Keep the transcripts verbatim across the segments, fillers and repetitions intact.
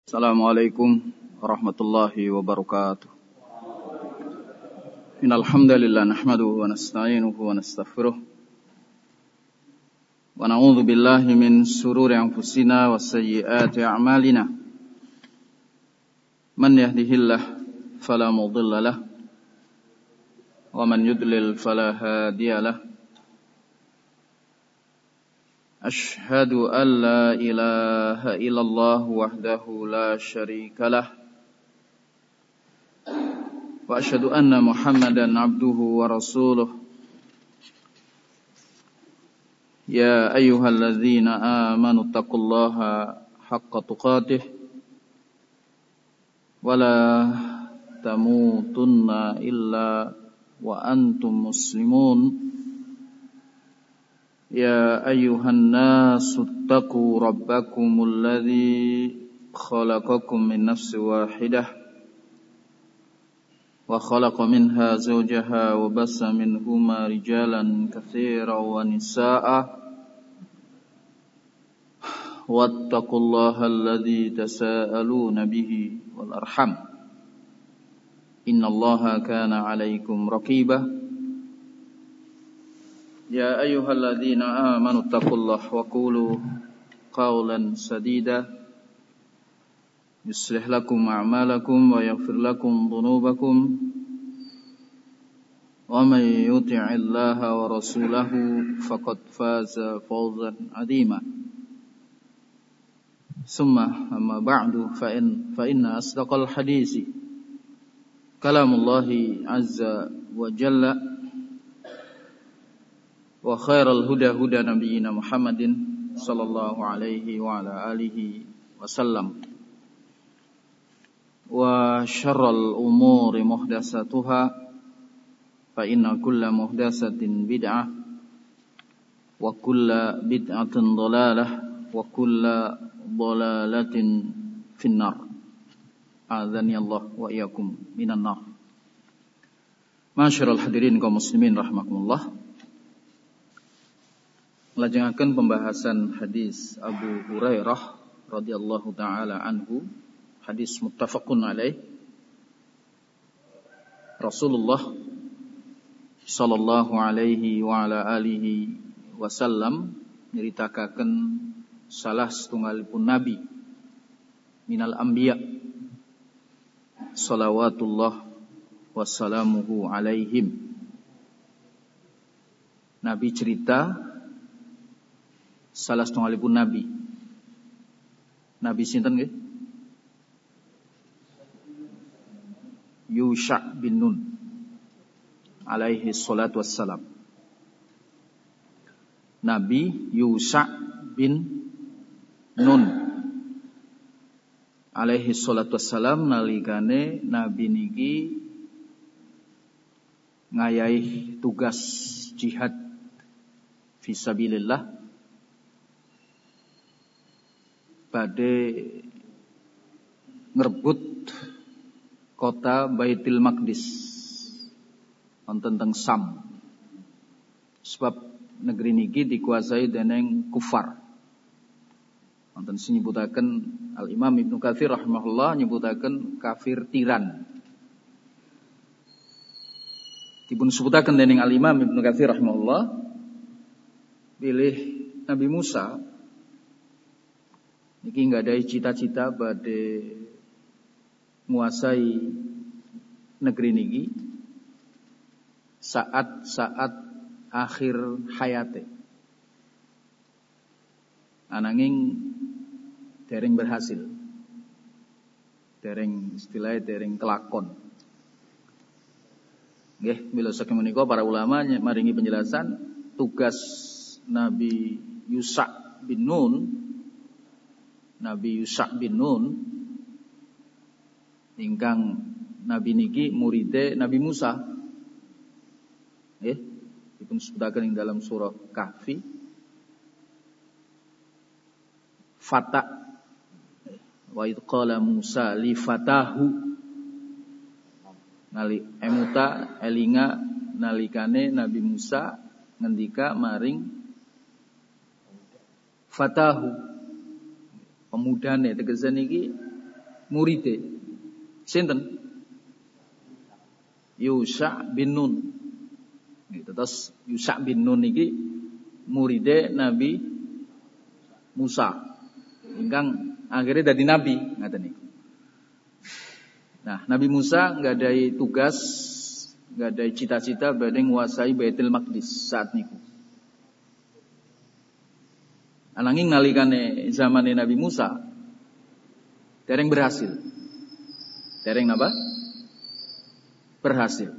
Assalamualaikum warahmatullahi wabarakatuh. Innal hamdalillah nahmaduhu wa nasta'inuhu wa nastaghfiruh. Wa na'udzu billahi min shururi anfusina wa sayyiati a'malina. Man yahdihillahu fala mudilla lahu wa man yudlil fala hadiya lahu. Ashhadu an la ilaha illallah wahdahu la syarika lah wa ashhadu anna Muhammadan abduhu wa rasuluh. Ya ayyuhalladzina amanu taqullaha haqqa tuqatih wa la tamutunna illa wa antum muslimun. Ya ayyuhan nasu attaqu rabbakumul ladzi khalaqakum min nafsin wahidah wa khalaqa minha zawjaha wa bassa minhuma rijalan katsiran wa nisaa'a wattaqullaha alladzi tasaaluna bihi wal arham innallaha kana 'alaikum raqiba. Ya ayyuhalladzina amanu taqullaha wa qulu qawlan sadida yuslih lakum a'malakum wa yaghfir lakum dhunubakum wa may yuti'illaha wa rasulahu faqad faza fawzan 'azima. Summa amma ba'du fa in fa inna asdaqal hadisi kalamullahi azza wa jalla wa khairal huda huda nabiyyina Muhammadin sallallahu alaihi wa ala alihi wasallam wa syarral umuri muhdatsatuha fa inna kulla muhdatsatin bid'ah wa kulla bid'atin dhalalah wa kulla dhalalatin finnar. A'adzani Allah wa iyyakum minan nar. Masyiral hadirin kaum muslimin rahimakumullah. Melajengaken pembahasan hadis Abu Hurairah radhiyallahu taala anhu, hadis muttafaqun alaih. Rasulullah sallallahu alaihi wa ala alihi wasallam nyritakaken salah setunggalipun nabi minal anbiya salawatullah wassalamuhu alaihim. Nabi cerita salah setunggalipun nabi. Nabi sinten nggih? Yusha bin Nun alaihi salatu wassalam. Nabi Yusha bin Nun alaihi salatu wassalam nalikane nabi niki ngayahi tugas jihad fisabilillah badhe ngrebut kota Baitul Maqdis wonten teng Sam. Sebab negeri niki dikuasai dening kufar. Wonten sing nyebutaken Al-Imam Ibnu Katsir rahimahullah nyebutaken kafir tiran. Dipun sebutaken dening Al-Imam Ibnu Katsir rahimahullah bilih Nabi Musa niki nggak ada cita-cita badhe nguasai negeri niki saat-saat akhir hayate. Ananging dereng berhasil. Dereng istilahnya dereng kelakon. Nggih, mila saking menika para ulama maringi penjelasan tugas Nabi Yusha bin Nun Nabi Yusha bin Nun ingkang nabi niki muride Nabi Musa. Nggih, dipun sebutaken ing dalam surah Kahfi. Fata wa id qala Musa li fatahu nali emuta elinga nalikane Nabi Musa ngendika maring fatahu pemudane tegese niki muride sinten? Yusha bin Nun. Gitu. Terus Yusha bin Nun iki muride Nabi Musa. Ingkang akhirnya dadi nabi ngaten niku. Nah, Nabi Musa nggak ada tugas, nggak ada cita-cita badhe nguasai Baitul Maqdis saat niku. Ananging nalikane zamane Nabi Musa dereng berhasil. Dereng napa? Berhasil.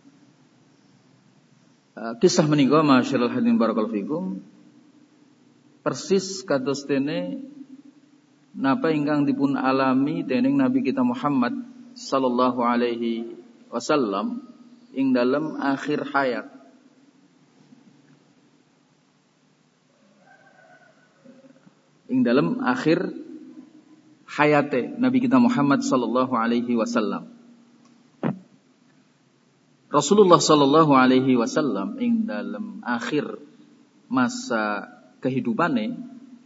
Kisah menika masyaallah hadirin barakallahu fikum persis kados dene napa ingkang dipun alami dening Nabi kita Muhammad sallallahu alaihi wasallam ing dalam akhir hayat. Ing dalam akhir hayate Nabi kita Muhammad sallallahu alaihi wasallam. Rasulullah sallallahu alaihi wasallam ing dalam akhir masa kehidupane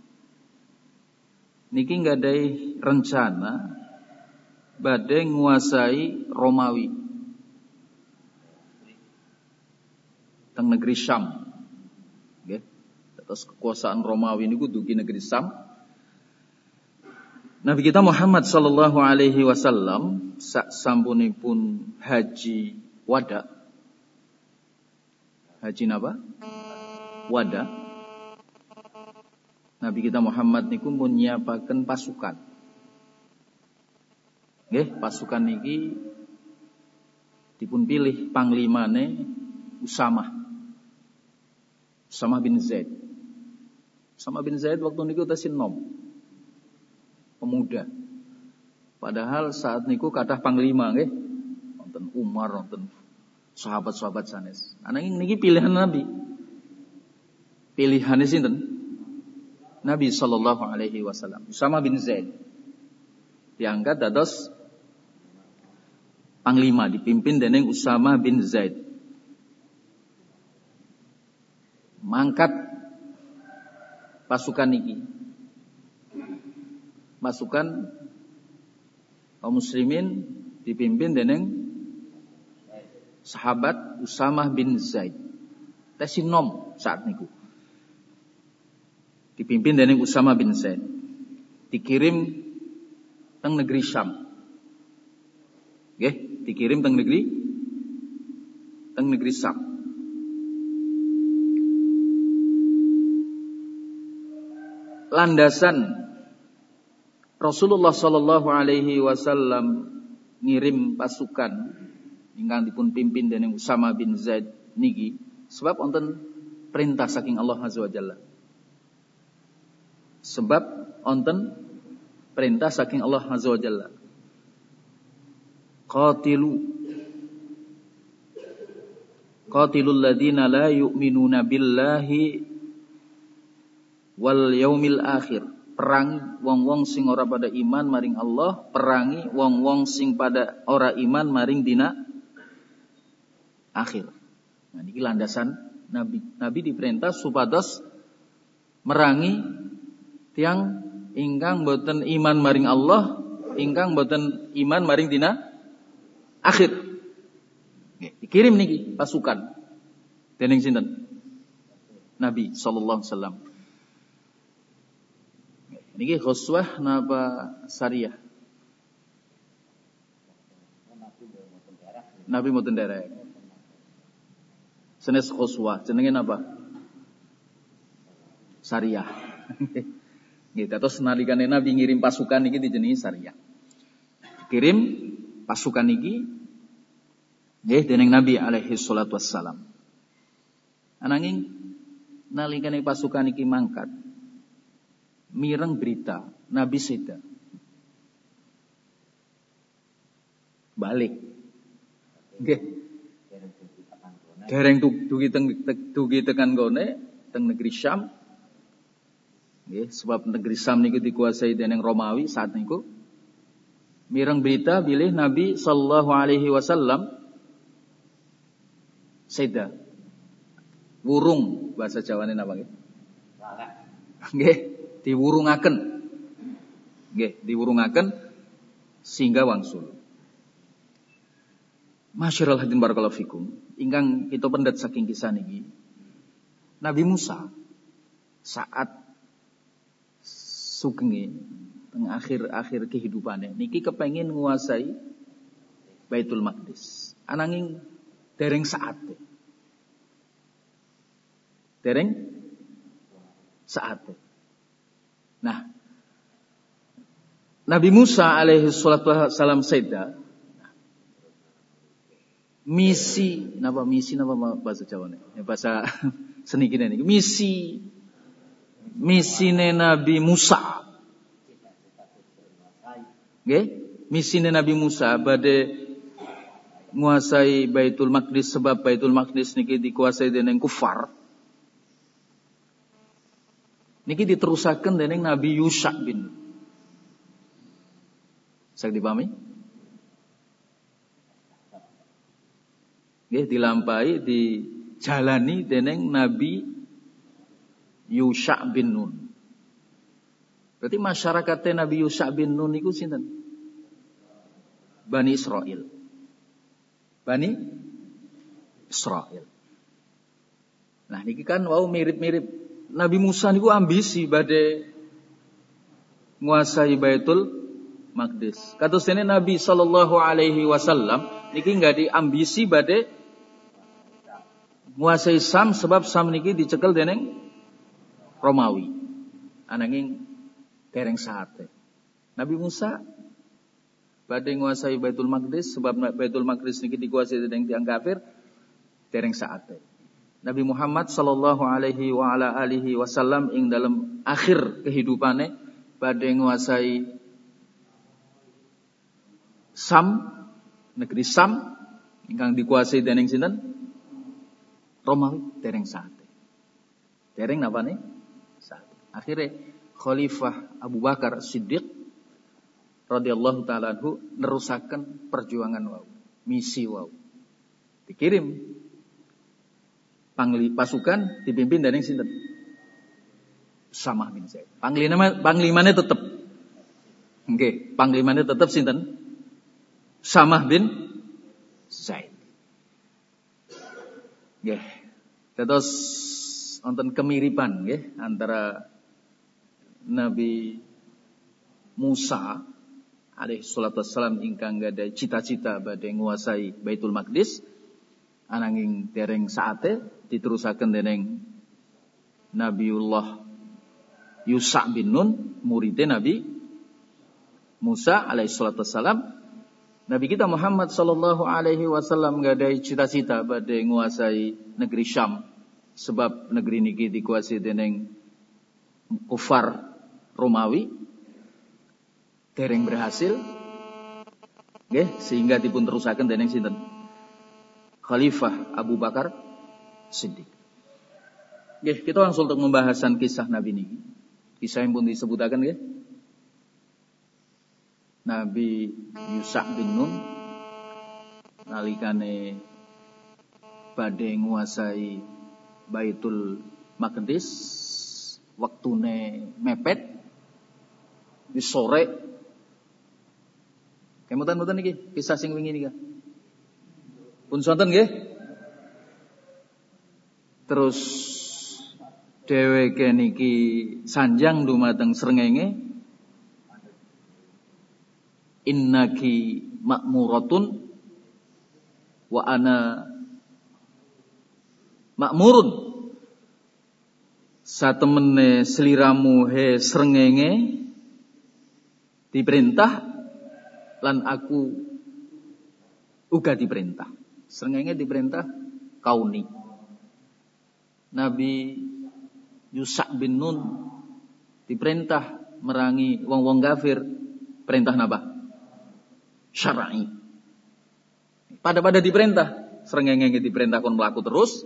niki nggadahi rencana badhe nguasai Romawi teng negeri Syam. Nggih. Terus kekuasaan Romawi niku dugi negeri Syam. Nabi kita Muhammad sallallahu alaihi wasallam sak sampunipun haji wada. Haji napa? Wada. Nabi kita Muhammad niku pun nyiapaken pasukan. Nggih, pasukan niki dipun pilih panglimane Usamah. Usamah bin Zaid. Usamah bin Zaid waktu niku tasih nom. Pemuda. Padahal saat niku kathah panglima nggih. Wonten Umar, wonten sahabat-sahabat sanes. Ananging niki pilihan Nabi. Pilihane sinten? Nabi sallallahu alaihi wasallam. Usamah bin Zaid diangkat dados panglima, dipimpin dening Usamah bin Zaid. Mangkat pasukan niki. Pasukan kaum muslimin dipimpin dening sahabat Usamah bin Zaid. Tesinom saat niku. Dipimpin dening Usamah bin Zaid. Dikirim teng negeri Syam. Nggih, dikirim teng negeri teng negeri Syam. Landasan Rasulullah sallallahu alaihi wasallam ngirim pasukan ingkang dipun pimpin dening Usamah bin Zaid niki sebab wonten perintah saking Allah Azza wa Jalla. Sebab wonten perintah saking Allah Azza wa Jalla. Qatilu Qatilul ladzina la yu'minuna billahi wal yaumil akhir. Perangi wong-wong sing ora pada iman maring Allah, perangi wong-wong sing pada ora iman maring dina akhir. Nah niki landasan Nabi. Nabi diperintah supados merangi tiang ingkang boten iman maring Allah, ingkang boten iman maring dina akhir. Dikirim niki pasukan dening sinten? Nabi sallallahu alaihi wasallam. Niki ghuswah napa syariah? Nabi mboten derek. Senes ghuswah jenenge napa? Syariah. Nggih, terus nalikane Nabi ngirim pasukan niki dijenengi syariah. Kirim pasukan niki nggih dening Nabi alaihi salatu wassalam. Ananging nalikane pasukan niki mangkat mireng berita Nabi seda balik nggih dereng dugi teng dugi tekan gone teng negeri Syam nggih sebab negeri Syam niku dikuasai dening Romawi saat niku mireng berita bilih Nabi sallallahu alaihi wasallam seda wurung bahasa Jawane napa nggih nggih diwurungaken. Nggih, diwurungaken sehingga wangsul. Masyarul hadin barakallahu fikum. Ingkang kita pendet saking kisah niki. Nabi Musa saat sugenge teng akhir-akhir kehidupannya niki kepengin nguasai Baitul Maqdis. Ananging dereng saate. Dereng saate. Nah, Nabi Musa alaihi salatu wassalam seda misi napa misi napa bahasa Jawa nih bahasa seni kene niki misi misine Nabi Musa nggih misine Nabi Musa badhe nguasai Baitul Maqdis sebab Baitul Maqdis niki dikuasai dening kufar niki diterusaken dening Nabi Yusha bin sak dipahami nggih dilampahi dijalani dening Nabi Yusha bin Nun. Berarti masyarakatnya Nabi Yusha bin Nun niku sinten? Bani Israil. Bani Israil. Nah niki kan wau mirip-mirip Nabi Musa niku ambisi badhe nguasai Baitul Maqdis. Kados dene Nabi sallallahu alaihi wasallam niki enggak diambisi badhe nguasai Sam sebab Sam niki dicekel dening Romawi. Ananging dereng sate. Nabi Musa badhe nguasai Baitul Maqdis sebab Baitul Maqdis niki dikuasai dening tiyang kafir dereng sate. Nabi Muhammad sallallahu alaihi wa ala alihi wasallam ing dalam akhir kehidupane badhe nguasai Sam, negeri Sam ingkang dikuasai dening sinten? Romawi dereng sate. Dereng napa nih? Sate. Akhirnya Khalifah Abu Bakar Siddiq radhiyallahu taala anhu nerusaken perjuangan wau, misi wau. Dikirim pangli pasukan dipimpin dening sinten? Samah bin Zaid. Panglima panglimane tetep. Nggih, panglimane tetep sinten? Samah bin Zaid. Nggih. Terus wonten kemiripan nggih antara Nabi Musa alaihi salatu wassalam ingkang gada cita-cita badhe nguasai Baitul Maqdis ananging dereng saate diterusaken dening Nabiullah Yusha bin Nun muridé Nabi Musa alaihi salatu wassalam. Nabi kita Muhammad sallallahu alaihi wasallam gadai cita-cita badhe nguasai negeri Syam sebab negeri niki dikuasai dening kufar Romawi dereng berhasil nggih sehingga dipun terusaken dening sinten Khalifah Abu Bakar Siddiq. Nggih kita langsung untuk pembahasan kisah Nabi niki. Kisah yang pun disebutaken nggih Nabi Yusha bin Nun nalikane badhe nguasai Baitul Maqdis wektune mepet wis sore kemutan-mutan niki kisah sing wingi niki pun sonten nggih terus dheweke niki sanjang dumateng srengenge innaki ma'muratun wa ana ma'murun satemene sliramu he srengenge diperintah lan aku uga diperintah. Srengenge diperintah kauni. Nabi Yusha bin Nun diperintah merangi wong-wong kafir, perintah napa? Syar'i. Pada-pada diperintah, srengenge diperintah kon mlaku terus.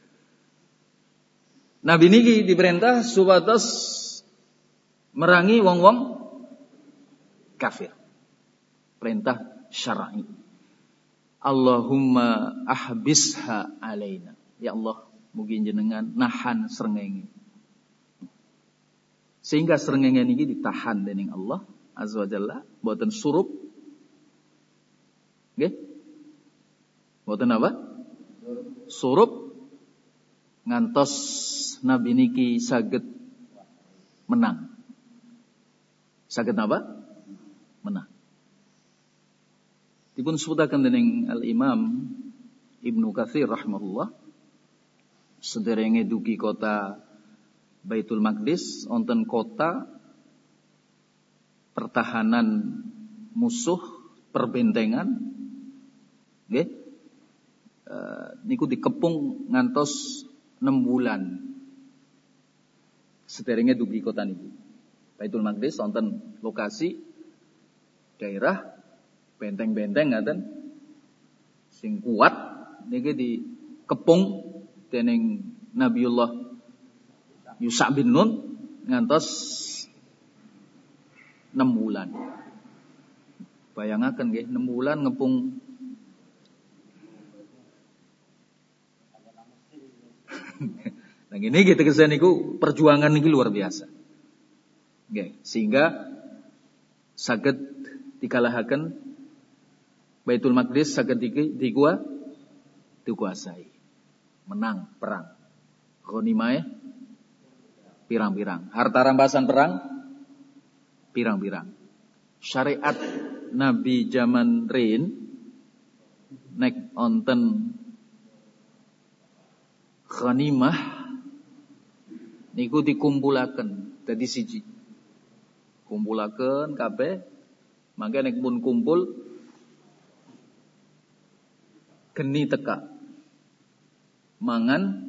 Nabi niki diperintah supados merangi wong-wong kafir. Perintah syar'i. Allahumma ahbisha alaina. Ya Allah, mugi jenengan nahan srengenge. Sehingga srengenge niki ditahan dening Allah azza wa jalla, boten surup Nggih? Mboten apa? Surup ngantos Nabi niki saged menang. Saged apa? Menang. Dipun sebutaken dening Al-Imam Ibnu Katsir rahimahullah sederenge dugi kota Baitul Maqdis wonten kota pertahanan musuh perbentengan nggih e, niku dikepung ngantos enam bulan sederenge dugi kota niku Baitul Maqdis wonten lokasi daerah benteng-benteng ngaten sing kuat niki dikepung dening Nabiullah Yusha bin Nun ngantos enam bulan. Bayangaken nggih enam bulan ngepung nah gini gitu kesan niku perjuangan niki luar biasa. Nggih, sehingga saged dikalahaken Baitul Maqdis saged digua dikuasai. Menang perang. Ghanimah pirang-pirang. Harta rampasan perang pirang-pirang. Syariat Nabi zaman rin nek onten ghanimah niku dikumpulaken dadi siji. Kumpulaken kabeh mangke nek pun kumpul geni teka mangan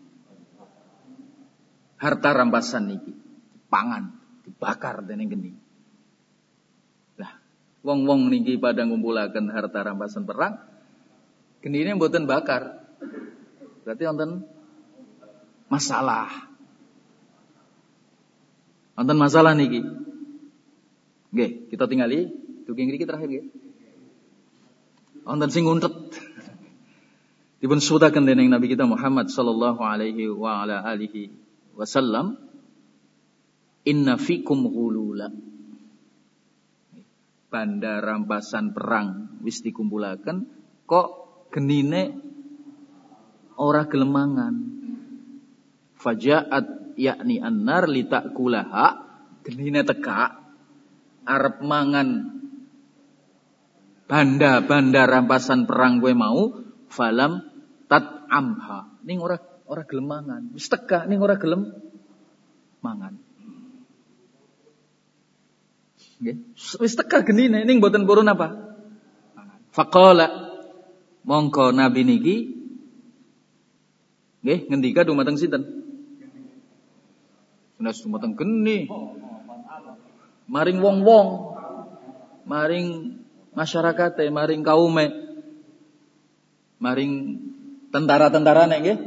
harta rampasan niki pangan dibakar dening geni. Lah wong-wong niki pada ngumpulaken harta rampasan perang genine mboten bakar. Berarti wonten masalah. Wonten masalah niki. Nggih, kita tingali dugi ngriki terakhir nggih. Wonten sing nguntet. Dipun sebutaken dening Nabi kita Muhammad sallallahu alaihi wa ala alihi wasallam, inna fikum ghulula. Banda rampasan perang wis dikumpulaken kok genine ora gelemangan. Fajaat yakni annar litakulaha, genine teka arep mangan banda-banda rampasan perang kowe mau, falam tat'amha. Ning ora ora gelem mangan. Wis teka ning ora gelem mangan. Nggih, wis teka genine ning mboten purun apa? Faqala mongko nabi niki nggih ngendika dumateng sinten? Nek dumateng geni. Maring wong-wong. Maring masyarakate, maring kaume. Maring tentara-tentara nek nggih.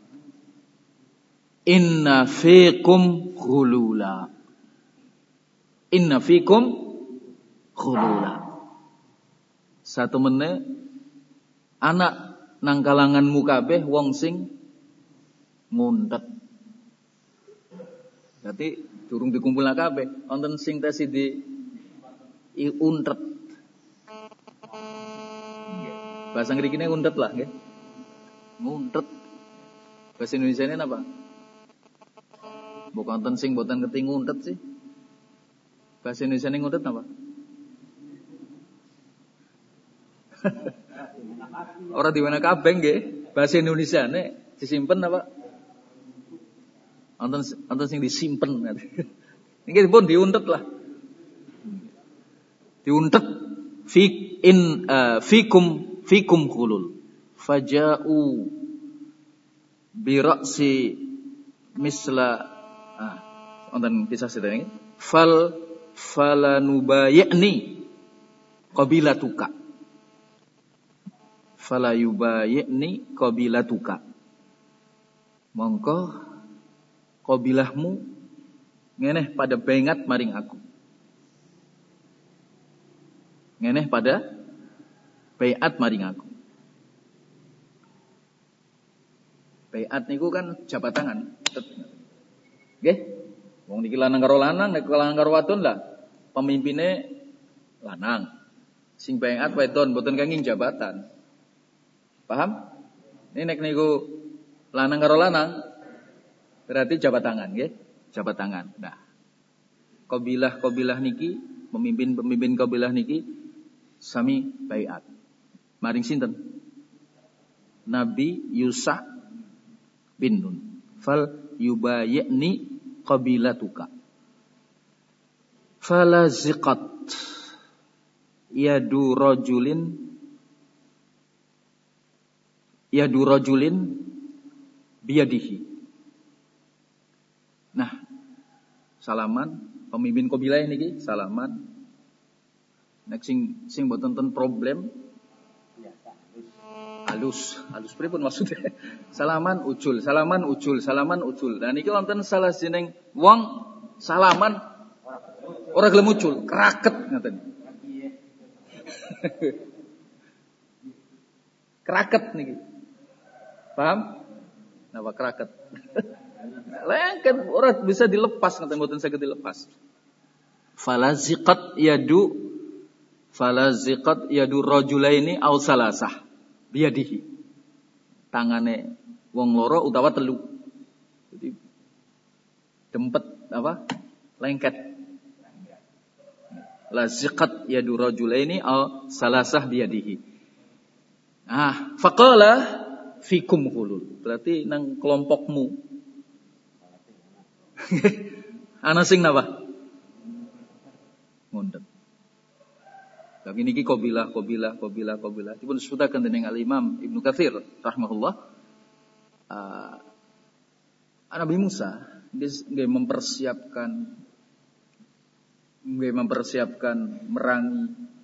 Inna fikum ghulula. Inna fikum ghulula. Satu meneh anak nang kalanganmu kabeh wong sing nguntet. Dadi durung dikumpulna kabeh, wonten sing tesi di untet. Bahasa ngrikine untet lah nggih. Nguntet. Bahasa Indonesiane napa? Bukan wonten sing boten ngerti nguntet sih. Bahasa Indonesiane nguntet napa? Ora diwana kabeh nggih. Bahasa Indonesiane disimpen apa? Wonten wonten sing disimpen. Nggih pun diuntet lah. Diuntet fi in uh, fikum fikum khulul. Faja'u bi ra'si misla ah wonten kisah sedaya fal falanubayni qabilatuka. Fala yubayni qabilatuka. Mongko qabilahmu ngeneh pada bengat maring aku. Ngeneh pada baiat maring aku. Baiat niku kan jabat tangan. Nggih. Wong niki lanang karo lanang, nek lanang karo wadon lah pemimpine lanang. Sing baiat wedon mboten kenging jabatan. Paham? Ini nek niku lanang karo lanang berarti jabat tangan nggih, jabat tangan. Nah, kabilah-kabilah niki, pemimpin-pemimpin kabilah niki sami baiat. Maring sinten? Nabi Yusa bin Nun. Fal yubayyi'ni qabilatuka. Falaziqat yadu rajulin yadu rajulin biyadihi. Nah, salaman pemimpin kabilah niki salaman. Nek sing sing mboten ten problem halus, halus pripun maksudnya? Salaman ucul, salaman ucul, salaman ucul. Nah niki wonten salah jeneng wong salaman ora gelem ucul, kraket ngaten. Kraket niki. Paham? Napa kraket? Lengket ora bisa dilepas ngaten mboten saged dilepas. Falaziqat yadu falaziqat yadu rajulaini aw salasah. Biadihi. Tangane wong loro utawa telu. Jadi dempet apa? Lengket. Laziqat yadu rajulaini aw salasah biadihi. Ah, faqala fikum hulul. Berarti nang kelompokmu. Ana sing napa? Ngundhet. Tapi niki qabilah, qabilah, qabilah, qabilah. Dipun sebutaken dening Al-Imam Ibnu Katsir rahimahullah. Uh, Nabi Musa nggih mempersiapkan nggih mempersiapkan merangi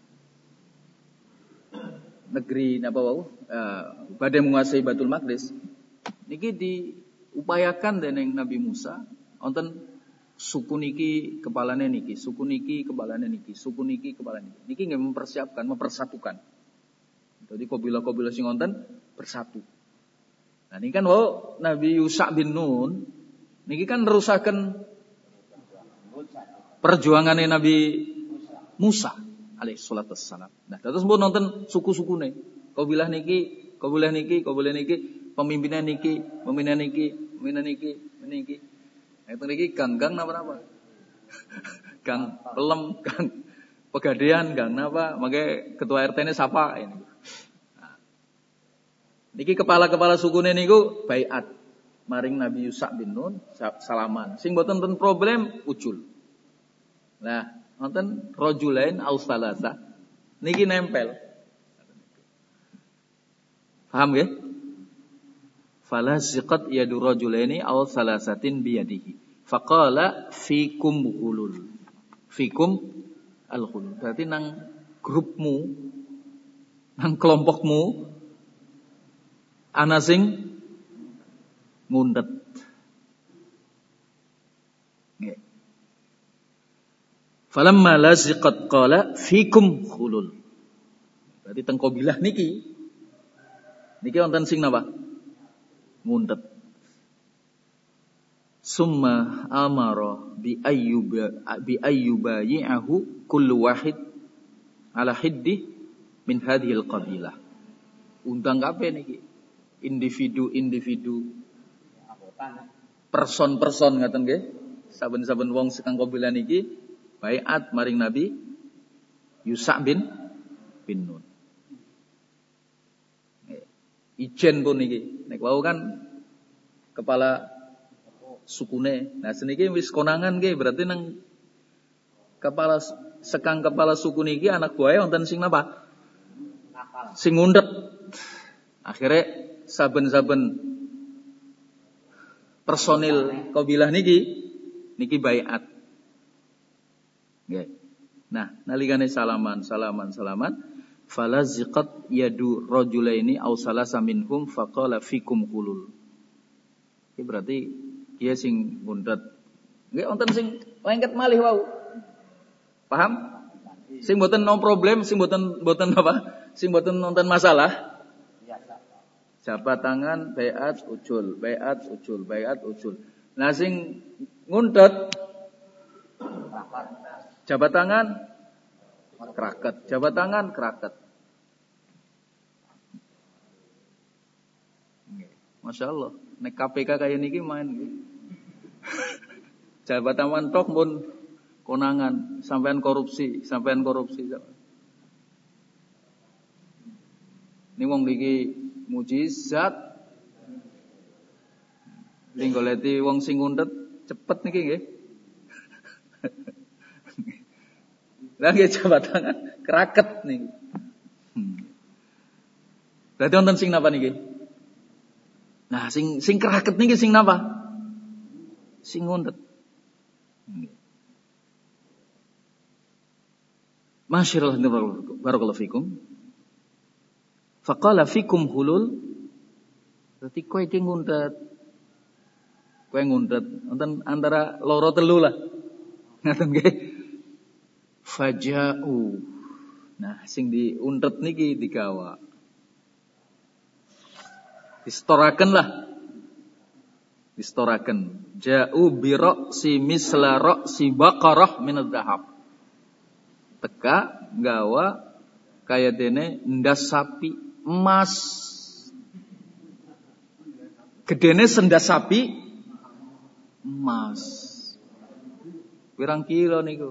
negeri napa wau? Uh, badhe menguasai Baitul Maqdis. Niki diupayakan dening Nabi Musa wonten suku niki kepalane niki, suku niki kepalane niki, suku niki kepalane niki. Niki nggih mempersiapkan, mempersatukan. Jadi kabilah-kabilah sing wonten bersatu. Nah niki kan wau Nabi Yusa bin Nun niki kan nerusaken perjuangane Nabi Musa alaihi salatu wassalam. Nah terus mbok nonton suku-sukune. Kabilah niki, kabilah niki, kabilah niki, pemimpinnya niki, pemimpinnya niki, pemimpinnya niki, niki. Itu niki gang-gang napa-napa. Gang Pelem, gang Pegadaian, gang napa, makanya ketua R T-ne sapa ini. Nah, niki kepala-kepala sukune niku baiat maring Nabi Yusa bin Nun salaman. Sing mboten ten problem ucul. Nah, wonten rajulain aw salasa. Niki nempel. Paham nggih? Falaziqat yadu rajulaini aw salasatin biyadihi. Faqala fikum ghulul. Fikum al-ghulul. Berarti nang grupmu, nang kelompokmu ana sing ngundet. Nggih. Falamma laziqat qala fikum ghulul. Berarti teng kabilah niki niki wonten sing napa? Ngundet. Summa amara bi ayyuba bi ayyuba yi'ahu kullu wahid ala hiddi min hadhihi al-qabilah. Undang kabeh niki. Individu-individu person-person ngaten nggih. Saben-saben wong sekang kabilah niki baiat maring Nabi Yusa bin bin Nun. Ijen pun niki. Nek wau kan kepala sukune. Nah seniki wis konangan nggih, berarti nang kepala sekang kepala suku niki anak buahé wonten sing napa? Sing ngundhet. Akhire saben-saben personil kabilah niki niki baiat. Nggih. Nah, nalikane salaman, salaman, salaman falaziqat yadu rajulaini aw salasa minhum faqala fikum qulul. Iki berarti dia sing ngundhet. Nggih wonten sing lengket malih wau. Paham? Sing mboten no problem, sing mboten mboten apa? Sing mboten nonton masalah. Jabat tangan, baiat ucul, baiat ucul, baiat ucul. Nah sing ngundhet jabat tangan Kraket. Jabat tangan kraket. Masya Allah. Nek K P K kayak niki main. Jabat tangan tok pun konangan. Sampean korupsi. Sampean korupsi. Ini wong niki mujizat. Linggoleti wong sing ngundet cepet niki nggih. Lah nggih jabat tangan kraket niki. Hmm. Berarti wonten sing napa niki? Nah, sing sing kraket niki sing napa? Sing ngundet. Masyaallah barakallahu fikum. Faqala fikum hulul. Berarti kowe iki ngundet. Kowe ngundet wonten antara loro telu lah. Ngaten nggih. Faja'u. Nah, sing diuntet niki digawa. Distoraken lah. Distoraken. Ja'u bi ra'si misla ra'si baqarah min adh-dhahab. Teka gawa kaya dene ndas sapi emas. Gedene sendas sapi emas. Pirang kilo niku?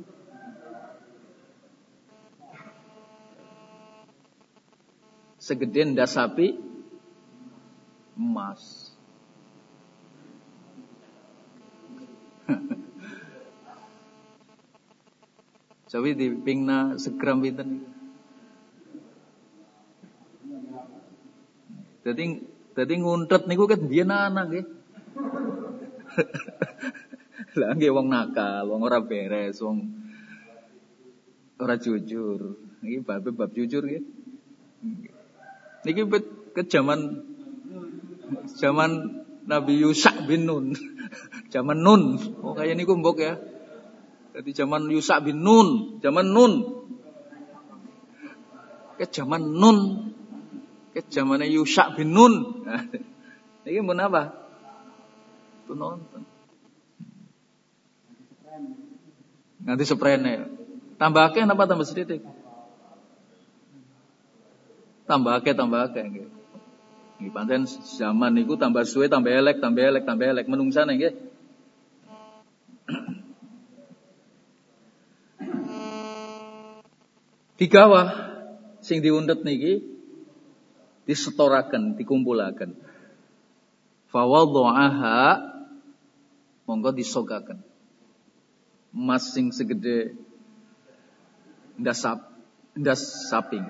Segede ndas sapi emas. Sawi dipingna segram pinten niku. Dadi dadi nguntet niku ket biyen anak nggih. Lah nggih wong nakal, wong ora beres, wong ora jujur. Iki bab bab jujur nggih. Niki ke zaman zaman Nabi Yusa bin Nun. Zaman Nun. Oh kayak niku mbok ya. Jadi zaman Yusa bin Nun, zaman Nun. Ke zaman Nun. Ke zamane Yusa bin Nun. Nah, niki mun apa? Tu nonton. Nanti seprene. Tambahake napa tambah sedikit? Tambahake tambahake nggih. Nggih pancen zaman niku tambah suwe tambah elek, tambah elek, tambah elek menungsane nggih. Digawah sing diundet niki disetoraken, dikumpulaken. Fa wadha'aha monggo disogaken. Emas sing segede ndas sap, ndas saping.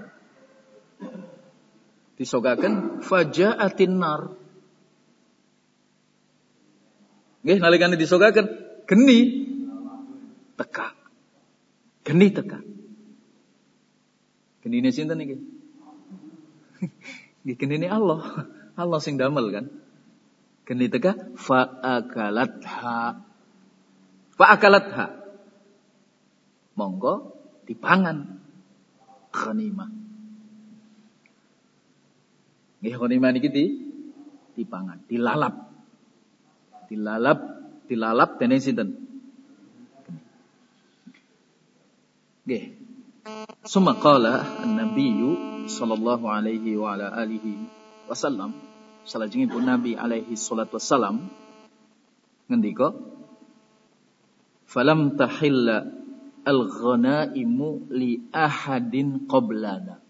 Disogaken faja'atin nar. Nggih nalikane disogaken geni teka. Geni teka. Genine sinten niki? Nggih genine Allah. Allah sing damel kan. Geni teka fa akalatha. Fa akalatha. Monggo dipangan ghanimah. Nggih ghanimah niki di dipangan, dilalap. Dilalap, dilalap dening sinten? Nggih. Summa qala an-nabiyyu sallallahu alaihi wa ala alihi wasallam, salajengipun Nabi alaihi salatu wassalam ngendika, falam tahilla al-ghanaimu li ahadin qablana.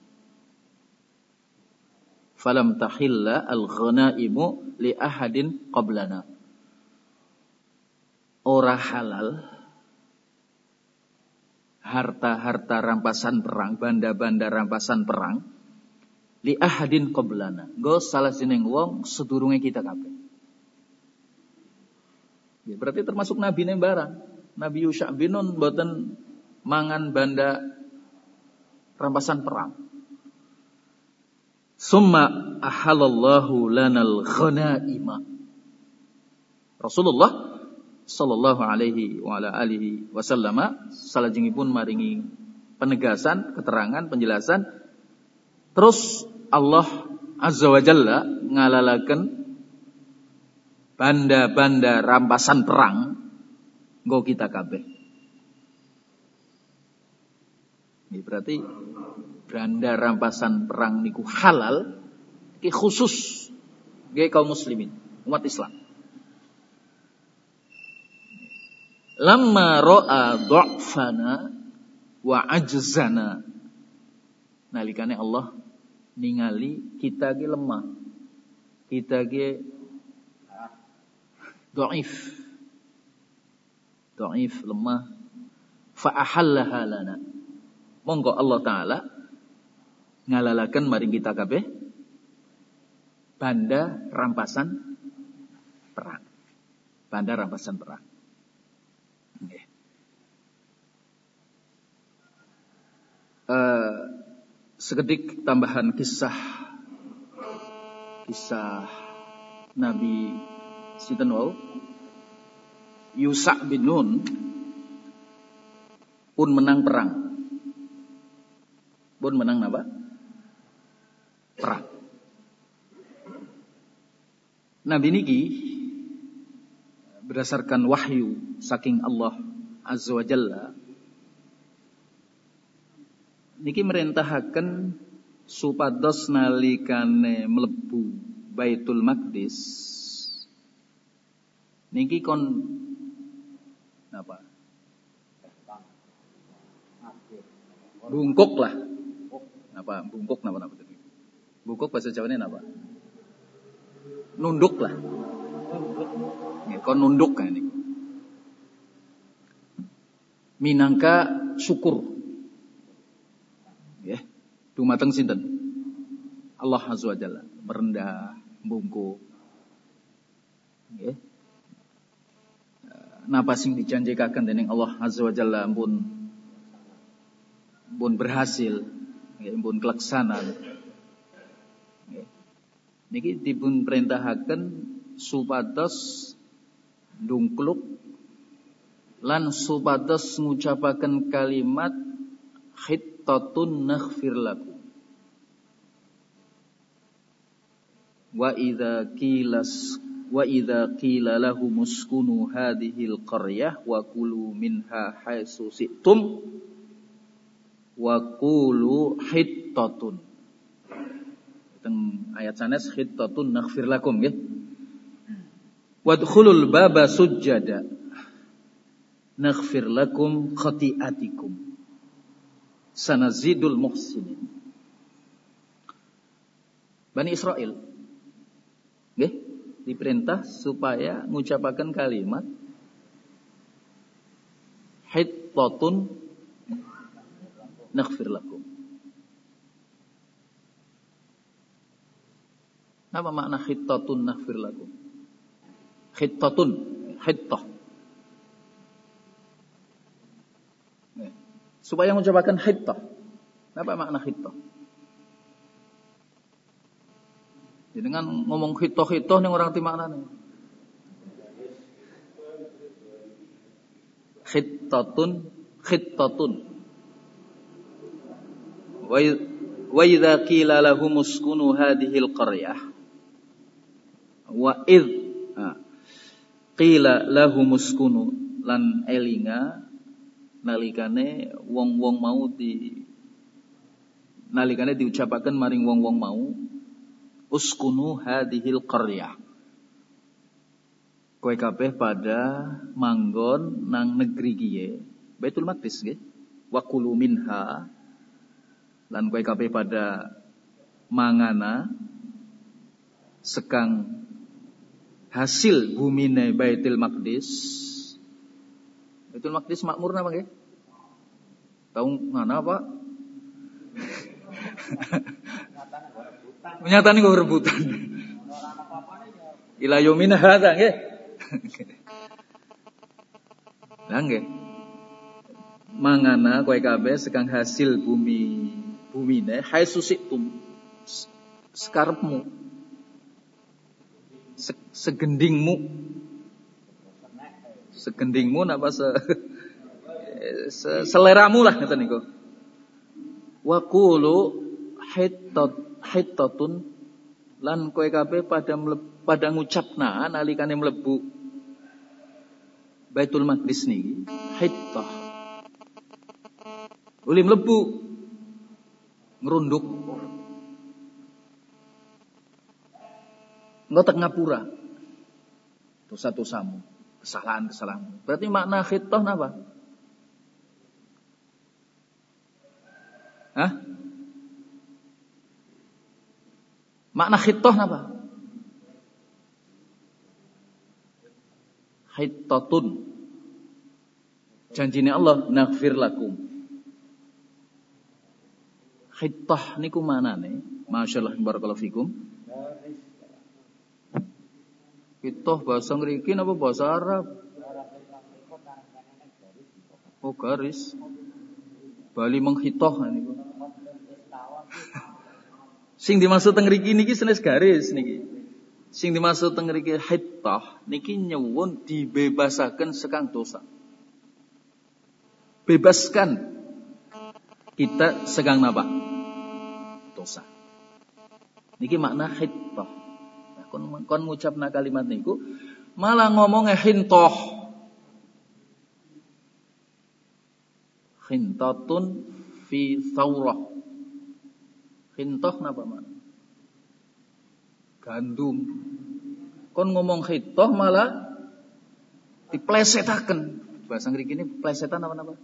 Falam tahilla al-ghanaimu li ahadin qablana. Ora halal harta-harta rampasan perang, banda-banda rampasan perang li ahadin qablana. Nggo salah sining wong sedurunge kita kabeh. Ya, berarti termasuk nabi ne barang. Nabi Yusha bin Nun mboten mangan banda rampasan perang. Summa ahalallahu lanal ghanaima. Rasulullah sallallahu alaihi wa ala alihi wasallama salajengipun maringi penegasan, keterangan, penjelasan. Terus Allah azza wa jalla ngalalaken banda-banda rampasan perang nggo kita kabeh. Ini berarti beranda rampasan perang niku halal ki khusus nggih kaum muslimin, umat Islam. Lamma ra'a dha'fana wa ajzana. Nalikane Allah ningali kita ki lemah. Kita ki dhaif. Dhaif, lemah. Fa ahallaha lana. Monggo Allah taala ngalalaken maring kita kabeh banda rampasan perang. Banda rampasan perang. Okay. Uh, sekedik tambahan kisah kisah Nabi sinten wau Yusa' bin Nun pun menang perang. Pun menang apa? Perang. Nabi niki berdasarkan wahyu saking Allah Azza wa Jalla niki merentahaken supados nalikane mlebu Baitul Maqdis niki kon napa? Bungkuk lah. Napa? Bungkuk napa napa tadi? Bungkuk bahasa Jawane napa? Nunduk lah. Nggih, kon nunduk kan niku. Minangka syukur. Nggih, dumateng sinten? Allah Azza wa Jalla, merendah, bungkuk. Nggih. Napa sing dijanjikaken dening Allah Azza wa Jalla ampun ampun berhasil, nggih, ampun keleksanan. Nggih. Niki dipun perintahaken supados ndungkluk lan supados ngucapaken kalimat hittatun naghfir lakum. Wa idza qilas wa idza qila lahum uskunu hadhil qaryah wa kulu minha haitsu si'tum wa qulu hittatun. Teng ayat sanes hittatun naghfir lakum nggih. Wadkhulul baba sujjada naghfir lakum khati'atikum sanazidul muhsinin. Bani Israel nggih diperintah supaya mengucapkan kalimat hittatun naghfir lakum. Apa makna hittatun naghfir lakum? Hittatun, hittah. Supaya mengucapkan hittah. Apa makna hittah? Jadi dengan ngomong hittah-hittah ning orang ti maknane. Hittatun, hittatun. Wa idza qila lahum uskunu hadhil qaryah wa id qila lahum uskunu lan elinga nalikane wong-wong mau di nalikane diucapaken maring wong-wong mau uskunu hadhil qaryah kowe kabeh pada manggon nang negeri kiye Baitul Maqdis nggih wa kulu minha lan kowe kabeh pada mangana sekang hasil bumine Baitul Maqdis. Baitul Maqdis makmur napa nggih? Tahu ngana Pak? Nyatane kok rebutan. Ila yaumina hadza nggih. Lah nggih. Mangana kowe kabeh sekang hasil bumi bumine haitsu situm sekarepmu Se, segendingmu segendingmu napa se, se seleramu lah ngoten niku wa qulu hittat hittatun lan kowe kabeh pada mleb, pada ngucapna nalikane mlebu Baitul Maqdis niki hittah uli mlebu ngerunduk. Engko tek ngapura. Dosa-dosamu, kesalahan-kesalahanmu. Berarti makna khitoh napa? Hah? Makna khitoh napa? Khittatun. Janjine Allah naghfir lakum. Khittah niku manane? Masyaallah barakallahu fikum. Khittah bahasa ngriki napa bahasa Arab? Oh, garis. Bali menghitoh niku. Sing dimaksud teng ngriki niki senes garis niki. Sing dimaksud teng ngriki khittah niki nyuwun dibebasaken sekang dosa. Bebaskan kita segang napa? Dosa. Niki makna khittah. Nah, kon kon ngucapna kalimat niku malah ngomongnya hintoh. Hintatun fi thawrah. Hintoh napa makna? Gandum. Kon ngomong khitoh malah diplesetaken. Bahasa ngriki ini plesetan apa-apa?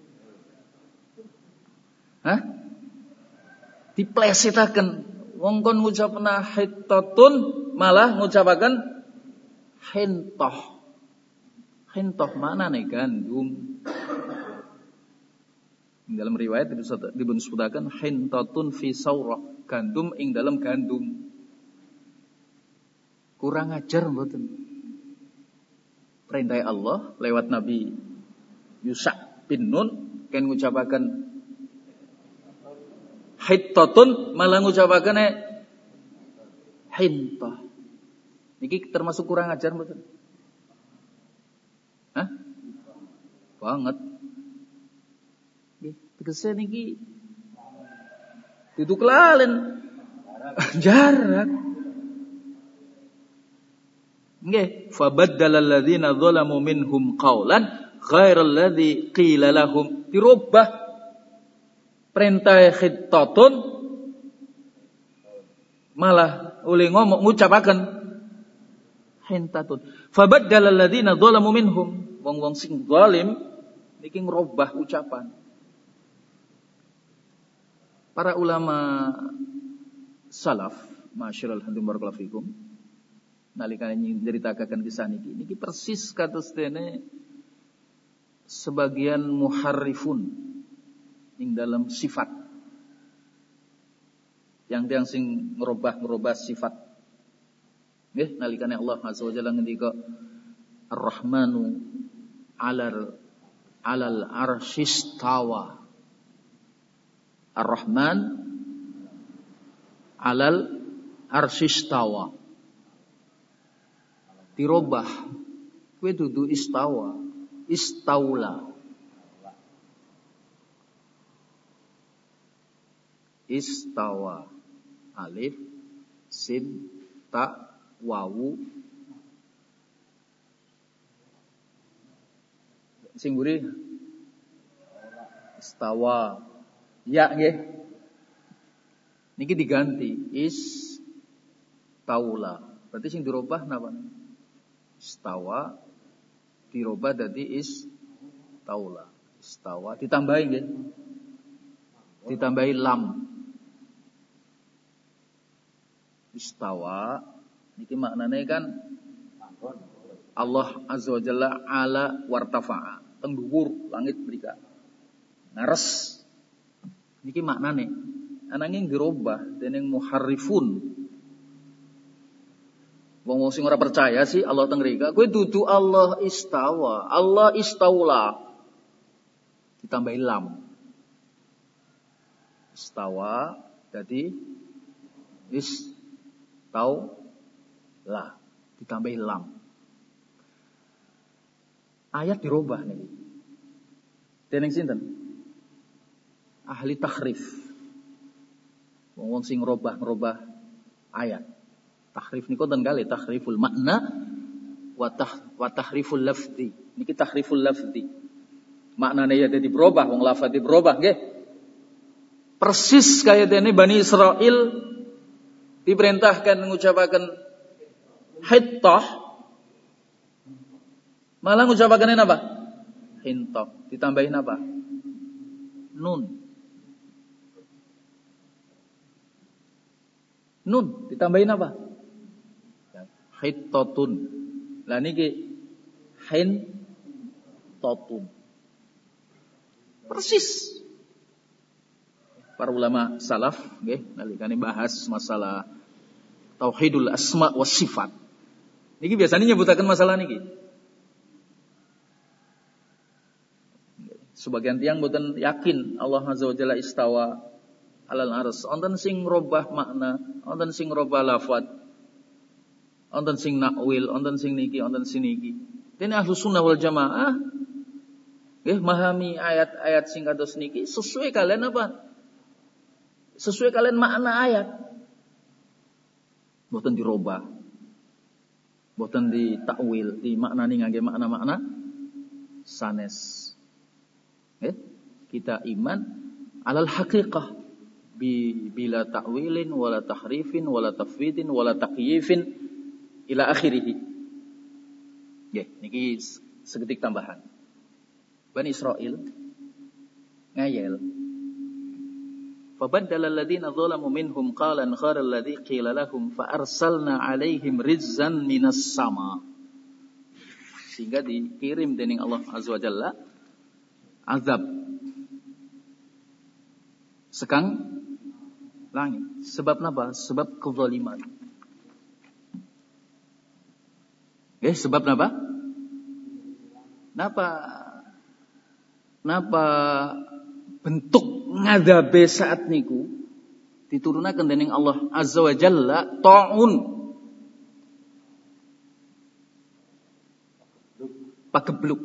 Hah? Diplesetaken. Wong kon ngucapna hittatun malah ngucapaken hintoh. Hintoh mana nih gandum? Dalam riwayat dipun sebutaken hintatun fi saurah, gandum ing dalam gandum. Kurang ajar mboten. Perintah Allah lewat Nabi Yusha bin Nun kan ngucapaken hittatun malah ngucapaken hintah. Niki termasuk kurang ajar mboten? Hah? Banget. Nggih, tegese niki dudu kelalen. Jarak. Nggih, fabaddala alladziina dzalamu minhum qaulan ghairal ladzi qila lahum. Dirubah perintah khittatun malah oleh ngomong ngucapaken hintatun. Fabaddala alladziina dzalamu minhum. Wong-wong sing zalim niki ngrobah ucapan. Para ulama salaf, masyaallah barakallahu fikum, nalikane nyritakaken kisah niki niki persis kados dene sebagian muharrifun ing dalam sifat yang yang sing ngerubah-ngerubah sifat nggih nalikane Allah azza wajalla ngendika Ar-Rahmanu 'alal 'alal arsyistawa. Ar-Rahman 'alal arsyistawa. Dirobah kowe dudu istawa, istaula. Istawa alif sin ta wawu sing mburi istawa ya nggih niki diganti is taula. Berarti sing dirubah napa? Istawa dirubah dadi is taula. Istawa ditambahi nggih. Ditambahi lam. Istawa niki maknane kan Allah azza wa jalla ala wartafa'a, teng dhuwur langit mrika. Ngares. Niki maknane ananging dirubah dening muharrifun. Wong-wong sing ora percaya sih Allah teng mrika, kowe dudu Allah istawa, Allah istaula. Ditambahi lam. Istawa jadi is tau la ditambahi lam. Ayat dirubah nih. Dening sinten? Ahli takhrif. Wong sing ngrobah-ngrobah ayat. Takhrif niku ten kali takhriful makna wa tah wa tahriful lafzi. Niki tahriful lafzi. Maknane ya dadi berubah, wong lafadz berubah nggih. Niki tahriful lafzi. Niki tahriful lafzi. Maknane ya dadi berubah, wong lafadz berubah nggih. Niki tahriful lafzi. Maknane ya dadi berubah, wong lafadz berubah nggih. Niki tahriful lafzi. Maknane ya dadi berubah, wong lafadz berubah nggih. Persis kayak dene Bani Israel diperintahkan mengucapkan hittah, malah mengucapkan apa? Hintah. Ditambahin apa? Nun. Nun ditambahin apa? Hittatun. Lah niki hintatun. Persis. Para ulama salaf nggih nalikane bahas masalah tauhidul asma was sifat. Niki biasanya nyebutaken masalah niki. Sebagian tiang boten yakin Allah Azza wa Jalla istawa alal arsy. Wonten sing robah makna, wonten sing robah lafaz. Wonten sing nakwil, wonten sing niki, wonten sing niki. Dene Ahlus Sunnah wal Jamaah nggih memahami ayat-ayat sing kados niki sesuai kalian apa? Sesuai kalian makna ayat. Boten dirubah. Boten ditakwil, dimaknani ngangge makna-makna sanes. Nggih, kita iman alal haqiqah bi bila ta'wilin wala tahrifin wala tafwidin wala taqyifin ila akhirih. Nggih, niki seketik tambahan. Bani Israil ngayel. Fabaddala alladziina dzalamu minhum qalan ghayra alladzi qila lahum fa arsalna 'alaihim rizzan minas sama. Sehingga dikirim dening Allah Azza wa Jalla azab sekang langit. Sebab napa? Sebab kezaliman. Eh, sebab napa? Napa? Napa bentuk ngadabe saat niku diturunaken dening Allah Azza wa Jalla ta'un. Pagebluk.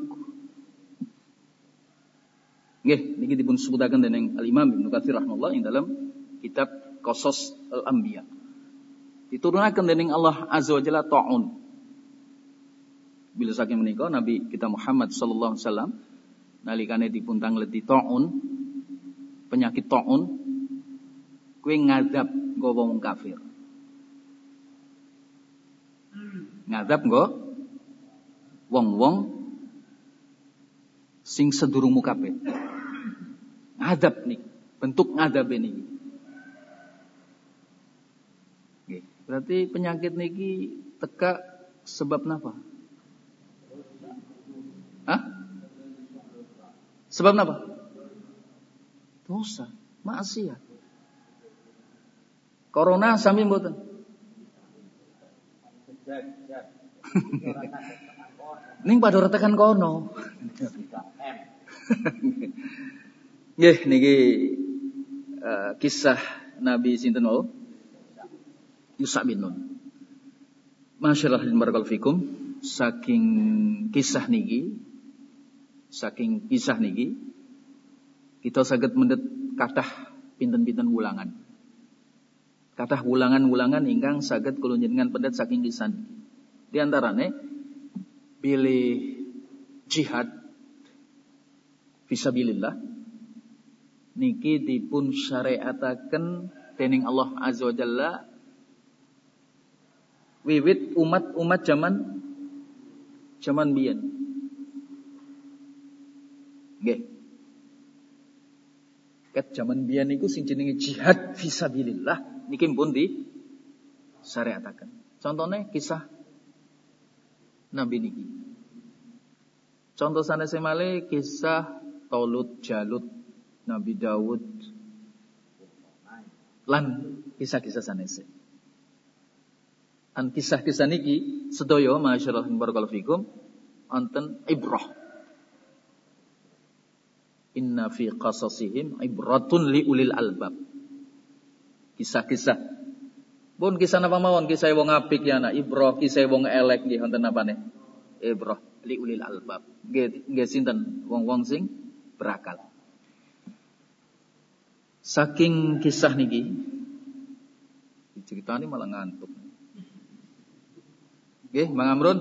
Nggih, niki dipun sebutaken dening Al-Imam Ibnu Katsir rahimahullah ing dalam kitab Qasas Al-Anbiya. Diturunaken dening Allah Azza wa Jalla ta'un. Bila saking menika Nabi kita Muhammad sallallahu alaihi wasallam nalikane dipuntang ledi ta'un, penyakit ta'un, kuwi ngadab nggo wong kafir. Ngadab nggo wong-wong sing sedurunge kabeh. Ngadab niki, bentuk ngadab niki. Nggih, berarti penyakit niki teka sebab napa? Hah? Sebab napa? Dosa, maksiat. Corona sami mboten? Ning padha tekan kono. Nggih niki uh, kisah Nabi sinten wau? Yusha bin Nun. Masyaallah barakallahu fikum, saking kisah niki, saking kisah niki kita saged mendhet kathah pinten-pinten wulangan. Kathah wulangan-wulangan ingkang saged kula njenengan pendhet saking kisah niki. Di antarane bilih jihad fisabilillah niki dipun syariataken dening Allah Azza wa Jalla wiwit umat-umat zaman zaman biyen. Nggih. Ket zaman biyen niku sing jenenge jihad fisabilillah niki pun di syariataken. Contone kisah Nabi niki. Contoh sanes malih kisah Talut Jalut, Nabi Daud lan kisah-kisah sanes. An kisah-kisah niki sedaya masyaallah barakallahu fikum wonten ibrah. Inna fi qasasihim ibratun li ulil albab. Kisah-kisah. Pun kisah napa mawon, kisah wong apik ya anak ibrah, kisah wong elek nggih wonten napane? Ibrah li ulil albab. Nggih nggih sinten wong-wong sing berakal. Saking kisah niki diceritani malah ngantuk. Nggih, Bang Amrun.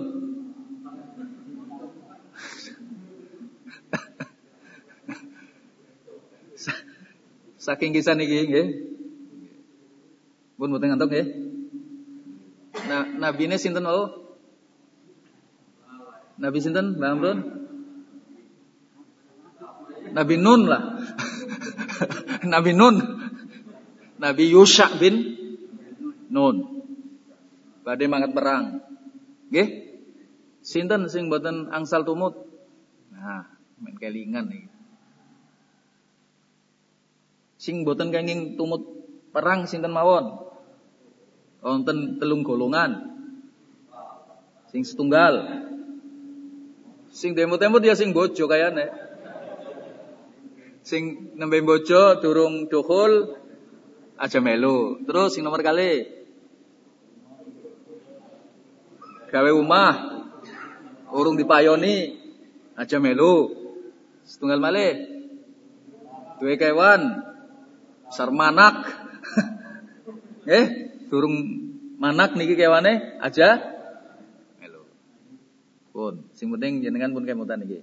Saking kisah niki nggih. Pun mboten ngantuk nggih. Nah, nabine sinten wau? Nabi sinten, Mbak Amrun? Nabi Nun lah. Nabi Nun. Nabi Yusha bin Nun. Badhe mangkat perang. Nggih? Sinten sing mboten angsal tumut? Nah, men kelingan iki. Sing mboten kenging tumut perang sinten mawon? Wonten telung golongan. Sing setunggal. Sing demut-demut ya sing bojo kayane. Sing nembe bojo durung dukhul aja melu. Terus sing nomor kali gawe omah urung dipayoni aja melu. Setunggal malih duwe kewan sarmanak. Eh, durung manak niki kewane aja melu. Pun, sing penting jenengan pun kemutan niki.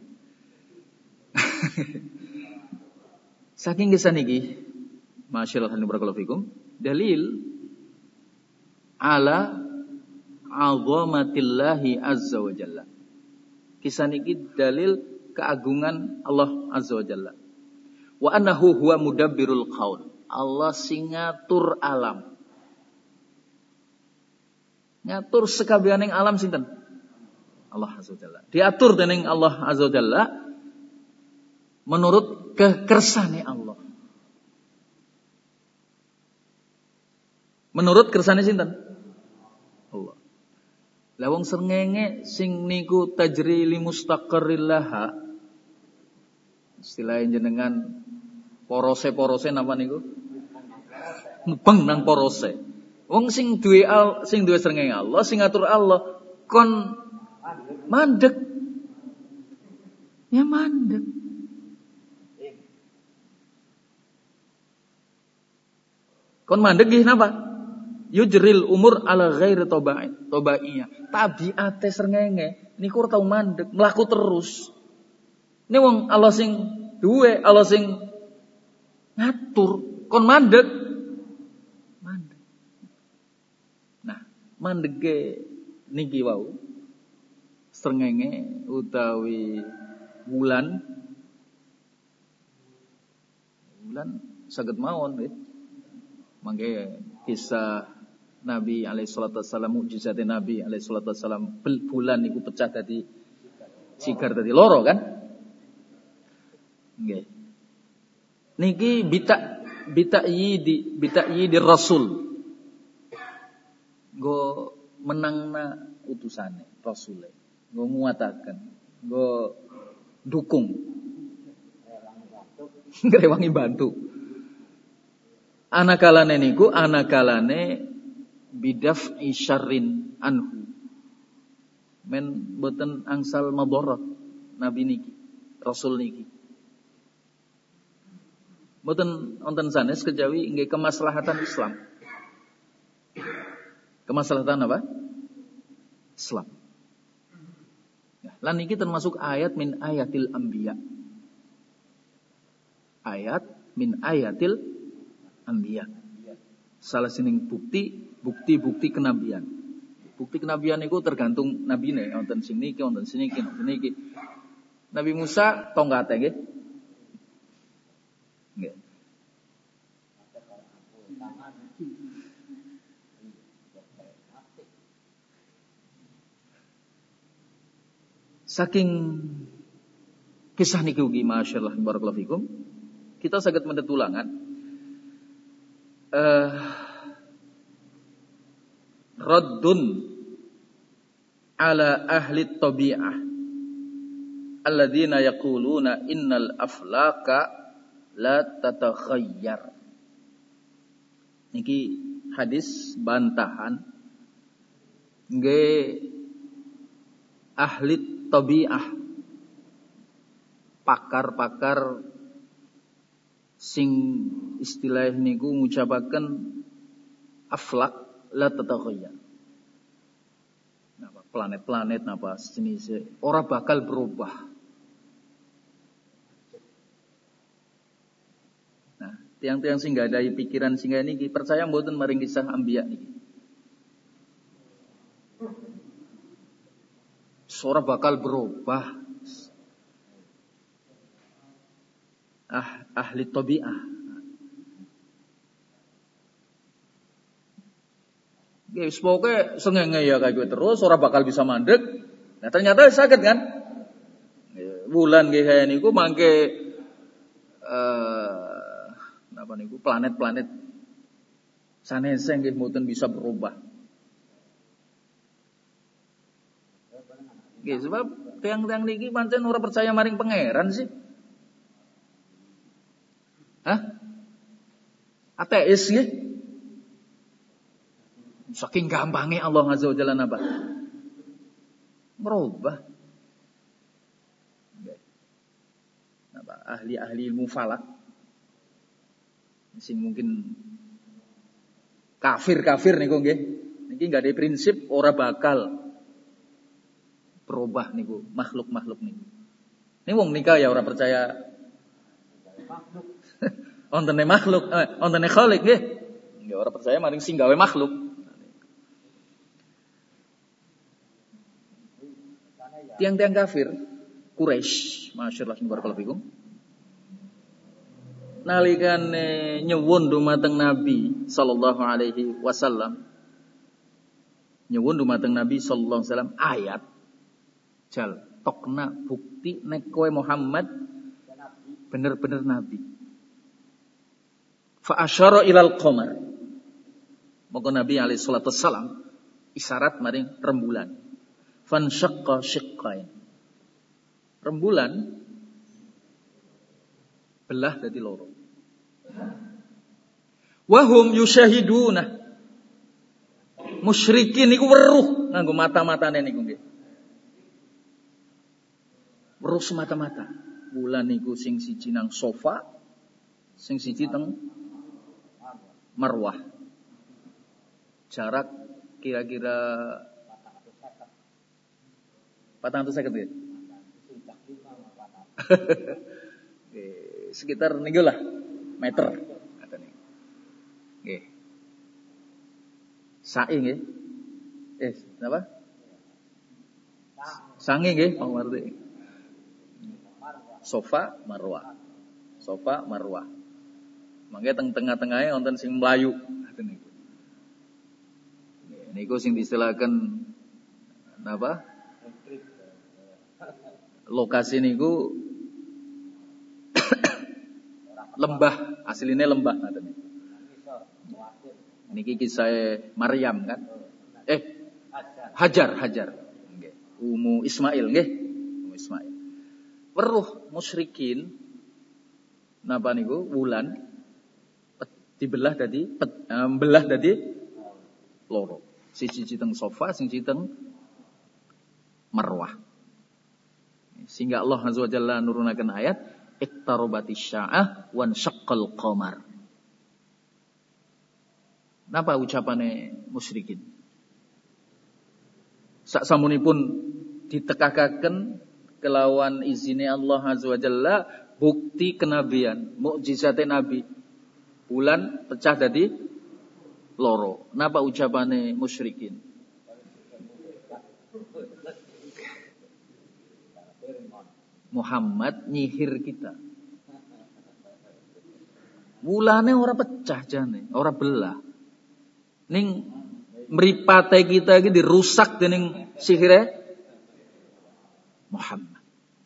Saking kisah niki, masyaallah barakallahu fikum, dalil ala azamatillahi azza wa jalla. Kisah niki dalil keagungan Allah azza wa jalla. Wa annahu huwa mudabbirul qaul. Allah sing ngatur alam. Ngatur sekabianing alam sinten? Allah azza wa jalla. Diatur dening Allah azza wa jalla menurut kekersane Allah. Menurut kersane sinten? Allah. Lah wong srengenge sing niku tajri li mustaqarrillah. Istilah jenengan porose-porose napa niku? Mubeng nang porose. Wong sing duwe al, sing duwe srengenge Allah, sing ngatur Allah kon mandeg. Ya mandeg. Kon mandeg nggih napa? Yujril umur ala ghairi tabai, tabaiyah. Tabiate srengenge niku ora tau mandeg, mlaku terus. Ini wong Allah sing duwe, Allah sing ngatur, kon mandeg. Mandeg. Nah, mandege niki wau srengenge utawi wulan wulan saged mawon nggih. Mangke kisah Nabi alaihi salatu wassalam, mukjizat Nabi alaihi salatu wassalam, bulan niku pecah dadi sigar dadi loro kan? Nggih. Niki bita bita'yidi bita'yidi Rasul. Nggo menangna utusane Rasule. Nggo nguataken, nggo dukung. Ngrewangi bantu. Anakalane niku anakalane bidaf'i syarrin anhu. Men boten angsal madharat Nabi niki, Rasul niki. Boten wonten sanes kejawi nggih kemaslahatan Islam. Kemaslahatan apa? Islam. Ya, lan niki termasuk ayat min ayatil anbiya. Ayat min ayatil anbiya. Salah sining bukti bukti-bukti kenabian. Bukti kenabian itu tergantung nabine, wonten sing niki, wonten sing niki, wonten niki. Nabi Musa tonggate nggih. Nggih. Saking kisah niki ugi masyaallah barakallahu fikum, kita saged mendetulangan uh, raddun ala ahli tabi'ah alladzina yaquluna innal aflaka la tatakhayyar. Niki hadis bantahan nggih ahli tabi'ah, pakar-pakar sing istilah niku ngucapaken aflak la tatakhayyar. Napa planet-planet napa sejenis ora bakal berubah. Nah, Tiang-tiang sing gak ada pikiran sing niki percaya mboten maring kisah anbiya niki. Sora bakal berubah. Ah, ahli tabi'ah. Guys, pokoknya sengenge ya kayak terus ora bakal bisa mandek. Nah ternyata sakit kan? Bulan nggih kaya niku mangke eh apa niku planet-planet sanese nggih mboten bisa berubah. Nggih sebab tiang-tiang niki pancen ora percaya maring pangeran sih. Hah? Ateis nggih. Saking gampangnya Allah Azza wa Jalla napa? Merubah. Napa? Ahli-ahli ilmu falak. Sing mungkin kafir-kafir niku nggih. Niki enggak ada prinsip ora bakal berubah niku makhluk-makhluk niku. Ini wong nikah ya ora percaya makhluk. Ontene makhluk, eh, ontene khalik nggih. Ya ora percaya maring sing gawe makhluk. Tiang-tiang kafir Quraisy, masyaallah barakallahu fikum. Nalikane nyuwun dumateng Nabi sallallahu alaihi wasallam. Nyuwun dumateng Nabi sallallahu alaihi wasallam ayat jal tokna bukti nek kowe Muhammad bener-bener nabi. Fa asyara ilal qamar. Maka Nabi alaihi salatu wassalam isyarat maring rembulan. Fan syaqqa syiqqain. Rembulan belah dadi loro. Wa hum yusyahiduna. Musyrikin niku weruh nganggo mata-matane niku nggih. Weruh semata-mata. Bulan niku sing siji nang sofa, sing siji teng Marwah. Jarak kira-kira patang ratus seket ya? Sekitar niku lah meter katanya. Nggih. Sa'i nggih. Eh, napa? Sange nggih, Pak Mardi. Sofa Marwah. Sofa Marwah. Mangke teng tengah-tengahe wonten sing mlayu ngoten niku. Niku sing diistilahaken napa? Lokasi niku lembah, aslinya lembah ngoten niku. Niki kisah Maryam kan? Eh, Hajar, Hajar. Nggih. Ummu Ismail nggih. Ummu Ismail. Weruh musyrikin napa niku wulan dibelah dadi um, belah dadi loro. Siji teng sofa, sing teng Marwah. Sehingga Allah Azza wa Jalla nurunaken ayat iqtarabatis sya'ah wan syaqqal qamar. Napa ucapane musyrikin? Sak samunipun ditekakaken kelawan izine Allah Azza wa Jalla bukti kenabian, mukjizate nabi. Bulan pecah dadi loro. Napa ucapane musyrikin? Muhammad nyihir kita. Bulane ora pecah jane, ora belah. Ning mripate kita iki dirusak dening sihire Muhammad.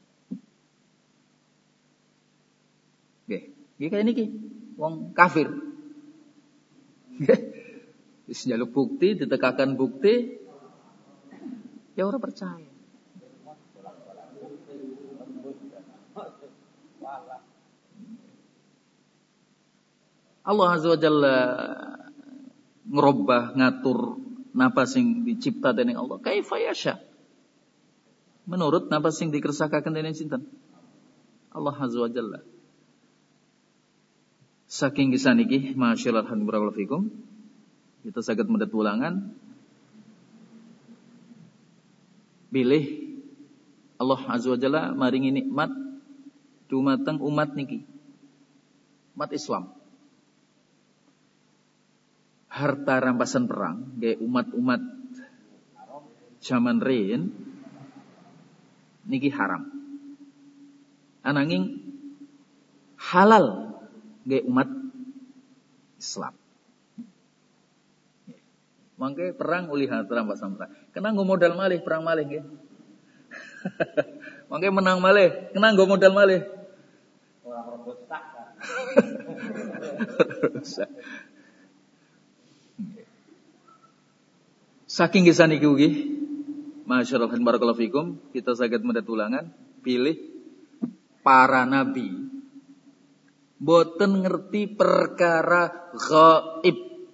Nggih, nggih kaya niki. Wong kafir. Wis njaluk bukti, ditekakan bukti, ya ora percaya. Allah Azza wa Jalla ngerubah, ngatur napa sing dicipta dening Allah. Kaifa yasha. Menurut napa sing dikersakaken dening sinten? Allah Azza wa Jalla. Saking kisah niki, masyaallah barakallahu fikum. Kita saged medhet ulangan. Bilih Allah Azza wa Jalla maringi nikmat dumateng umat niki. Umat Islam. harta rampasan perang nggih umat-umat zaman riyin niki haram. Ananging halal nggih umat Islam. Mangke perang uli harta rampasan perang. Kena nggo modal malih perang malih nggih. Mangke menang malih, kena nggo modal malih. Ora rusak. Saking kisah niki ugi, masyaallah barakallahu fikum, kita saged medhot ulangan, pilih para nabi boten ngerti perkara gaib.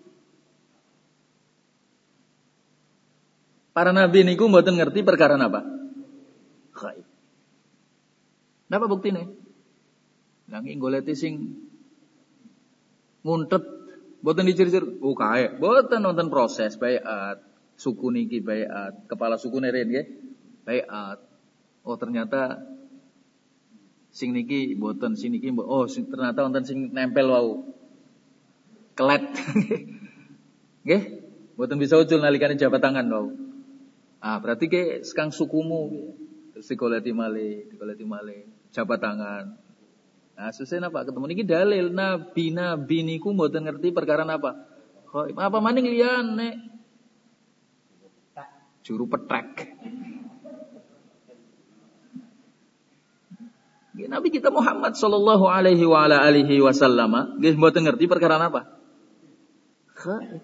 Para nabi niku boten ngerti perkara napa? Gaib. Napa buktine? Nang goleti sing nguntet boten dicir-cir, oh kae, boten nonton proses baiat. Suku niki baiat, kepala suku neren nggih, baiat. Oh ternyata sing niki boten, sing niki oh sing, ternyata wonten sing nempel wau. Kelet. Nggih, boten bisa ucul nalikane jabat tangan wau. Ah, berarti ke sekang sukumu terus digoleti malih, digoleti malih, jabat tangan. Nah, susah napa ketemu niki dalil nabi-nabi niku mboten ngerti perkara napa. Kok apa maning liyane? Juru petrek. Nabi kita Muhammad sallallahu alaihi wa ala alihi wasallam nggih mboten ngerti perkara napa? Gaib.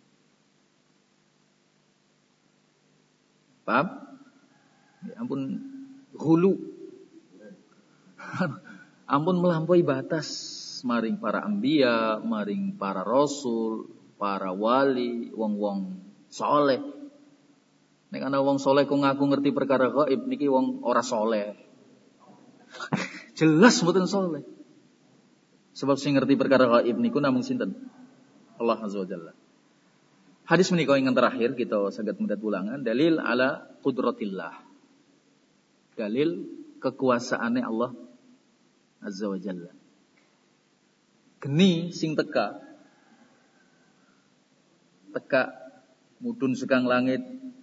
Paham? Ya ampun hulu. Ampun melampaui batas maring para anbiya, maring para rasul, para wali, wong-wong saleh. Nek ana wong saleh kok ngaku ngerti perkara gaib niki wong ora saleh. Jelas mboten saleh. Sebab sing ngerti perkara gaib niku namung sinten? Allah Azza wa Jalla. Hadis menika ingkang terakhir kita saged medhot ulangan dalil ala qudratillah. Dalil kekuasaane Allah Azza wa Jalla. Geni sing teka teka mudhun sekang langit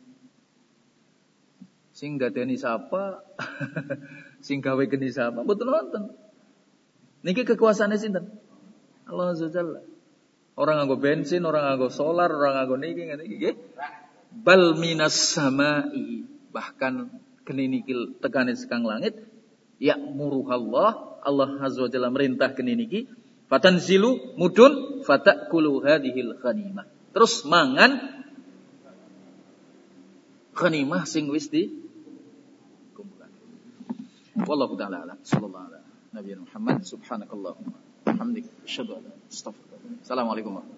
sing dadeni sapa sing gawe geni sapa mboten wonten. Niki kekuasaane sinten? Allah Azza wa Jalla. Orang nganggo bensin, orang nganggo solar, orang nganggo niki ngene iki nggih. Bal minas samai, bahkan geni niki tekane sekang langit, ya muruhallah, Allah Azza wa Jalla merintah geni niki, fatanzilu mudun fatakulu hadhil ghanimah. Terus mangan ghanimah sing wis di kumpulan. Wallahu taala alam. Sallallahu alaihi Nabi Muhammad subhanakallahumma hamdik asyhadu an la ilaha illa anta astaghfiruka wa atubu ilaik. Assalamualaikum.